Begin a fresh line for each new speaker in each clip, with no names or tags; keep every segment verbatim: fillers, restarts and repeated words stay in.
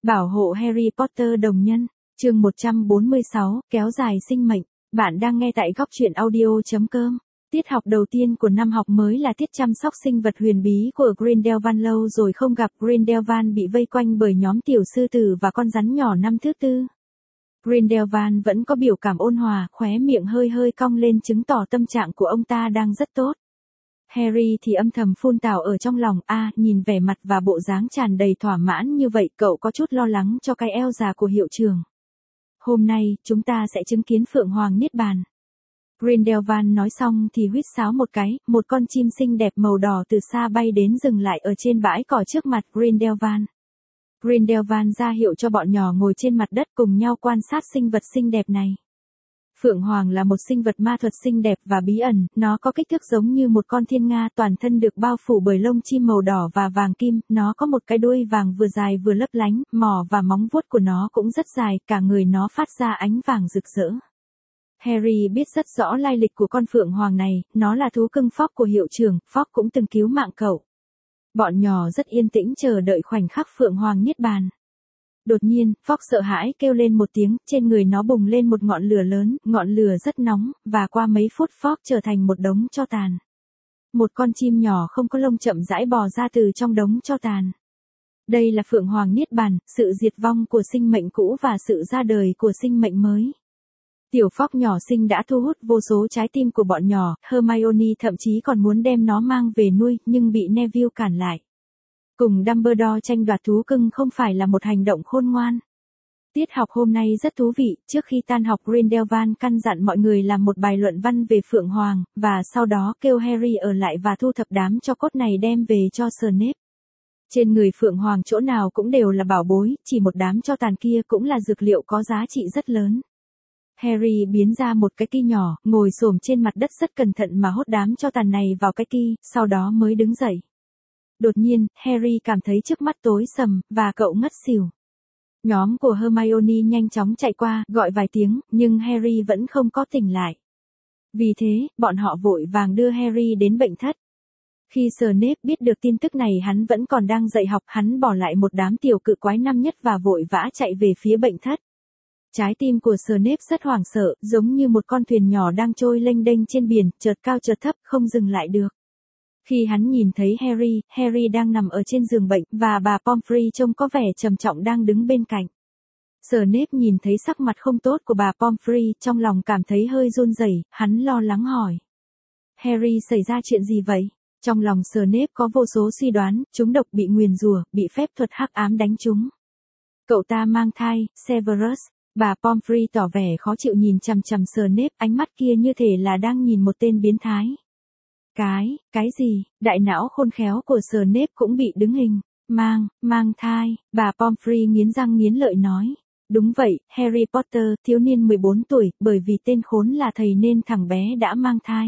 Bảo hộ Harry Potter đồng nhân, chương một trăm bốn mươi sáu, kéo dài sinh mệnh. Bạn đang nghe tại góc truyện audio.com. Tiết học đầu tiên của năm học mới là tiết chăm sóc sinh vật huyền bí của Grindelwald. Lâu rồi không gặp, Grindelwald bị vây quanh bởi nhóm tiểu sư tử và con rắn nhỏ năm thứ tư. Grindelwald vẫn có biểu cảm ôn hòa, khóe miệng hơi hơi cong lên chứng tỏ tâm trạng của ông ta đang rất tốt. Harry thì âm thầm phun tào ở trong lòng, a, à, nhìn vẻ mặt và bộ dáng tràn đầy thỏa mãn như vậy, cậu có chút lo lắng cho cái eo già của hiệu trưởng. Hôm nay, chúng ta sẽ chứng kiến Phượng Hoàng Niết Bàn. Grindelwald nói xong thì huýt sáo một cái, một con chim xinh đẹp màu đỏ từ xa bay đến dừng lại ở trên bãi cỏ trước mặt Grindelwald. Grindelwald ra hiệu cho bọn nhỏ ngồi trên mặt đất cùng nhau quan sát sinh vật xinh đẹp này. Phượng Hoàng là một sinh vật ma thuật xinh đẹp và bí ẩn, nó có kích thước giống như một con thiên nga, toàn thân được bao phủ bởi lông chim màu đỏ và vàng kim, nó có một cái đuôi vàng vừa dài vừa lấp lánh, mỏ và móng vuốt của nó cũng rất dài, cả người nó phát ra ánh vàng rực rỡ. Harry biết rất rõ lai lịch của con Phượng Hoàng này, nó là thú cưng Fogg của hiệu trưởng, Fogg cũng từng cứu mạng cậu. Bọn nhỏ rất yên tĩnh chờ đợi khoảnh khắc Phượng Hoàng Niết Bàn. Đột nhiên, Fogg sợ hãi kêu lên một tiếng, trên người nó bùng lên một ngọn lửa lớn, ngọn lửa rất nóng, và qua mấy phút Fogg trở thành một đống tro tàn. Một con chim nhỏ không có lông chậm rãi bò ra từ trong đống tro tàn. Đây là Phượng Hoàng Niết Bàn, sự diệt vong của sinh mệnh cũ và sự ra đời của sinh mệnh mới. Tiểu Fogg nhỏ xinh đã thu hút vô số trái tim của bọn nhỏ, Hermione thậm chí còn muốn đem nó mang về nuôi, nhưng bị Neville cản lại. Cùng Dumbledore tranh đoạt thú cưng không phải là một hành động khôn ngoan. Tiết học hôm nay rất thú vị, trước khi tan học Grindelwald căn dặn mọi người làm một bài luận văn về Phượng Hoàng, và sau đó kêu Harry ở lại và thu thập đám tro cốt này đem về cho Snape. Trên người Phượng Hoàng chỗ nào cũng đều là bảo bối, chỉ một đám tro tàn kia cũng là dược liệu có giá trị rất lớn. Harry biến ra một cái ki nhỏ, ngồi xổm trên mặt đất rất cẩn thận mà hốt đám tro tàn này vào cái ki, sau đó mới đứng dậy. Đột nhiên, Harry cảm thấy trước mắt tối sầm, và cậu ngất xỉu. Nhóm của Hermione nhanh chóng chạy qua, gọi vài tiếng, nhưng Harry vẫn không có tỉnh lại. Vì thế, bọn họ vội vàng đưa Harry đến bệnh thất. Khi Snape biết được tin tức này hắn vẫn còn đang dạy học, hắn bỏ lại một đám tiểu cự quái năm nhất và vội vã chạy về phía bệnh thất. Trái tim của Snape rất hoảng sợ, giống như một con thuyền nhỏ đang trôi lênh đênh trên biển, chợt cao chợt thấp, không dừng lại được. Khi hắn nhìn thấy Harry, Harry đang nằm ở trên giường bệnh, và bà Pomfrey trông có vẻ trầm trọng đang đứng bên cạnh. Snape nhìn thấy sắc mặt không tốt của bà Pomfrey, trong lòng cảm thấy hơi run rẩy, hắn lo lắng hỏi. Harry, xảy ra chuyện gì vậy? Trong lòng Snape có vô số suy đoán, chúng độc, bị nguyền rủa, bị phép thuật hắc ám đánh trúng. Cậu ta mang thai, Severus. Bà Pomfrey tỏ vẻ khó chịu nhìn chằm chằm Snape, ánh mắt kia như thể là đang nhìn một tên biến thái. Cái, cái gì? Đại não khôn khéo của Snape cũng bị đứng hình. Mang, mang thai, bà Pomfrey nghiến răng nghiến lợi nói. Đúng vậy, Harry Potter, thiếu niên mười bốn tuổi, bởi vì tên khốn là thầy nên thằng bé đã mang thai.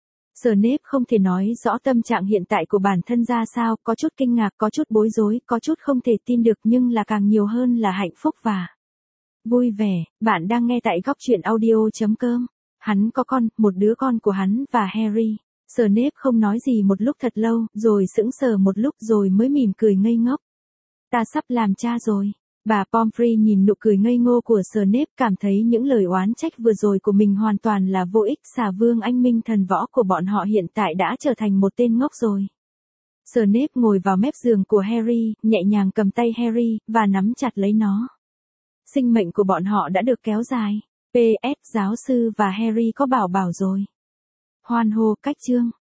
Snape không thể nói rõ tâm trạng hiện tại của bản thân ra sao, có chút kinh ngạc, có chút bối rối, có chút không thể tin được, nhưng là càng nhiều hơn là hạnh phúc và vui vẻ. Bạn đang nghe tại góc truyện audio.com. Hắn có con, một đứa con của hắn và Harry. Snape không nói gì một lúc thật lâu, rồi sững sờ một lúc rồi mới mỉm cười ngây ngốc. Ta sắp làm cha rồi. Bà Pomfrey nhìn nụ cười ngây ngô của Snape, cảm thấy những lời oán trách vừa rồi của mình hoàn toàn là vô ích. Xà vương anh minh thần võ của bọn họ hiện tại đã trở thành một tên ngốc rồi. Snape ngồi vào mép giường của Harry, nhẹ nhàng cầm tay Harry, và nắm chặt lấy nó. Sinh mệnh của bọn họ đã được kéo dài. pê ét Giáo sư và Harry có bảo bảo rồi. Hoan hô, cách chương.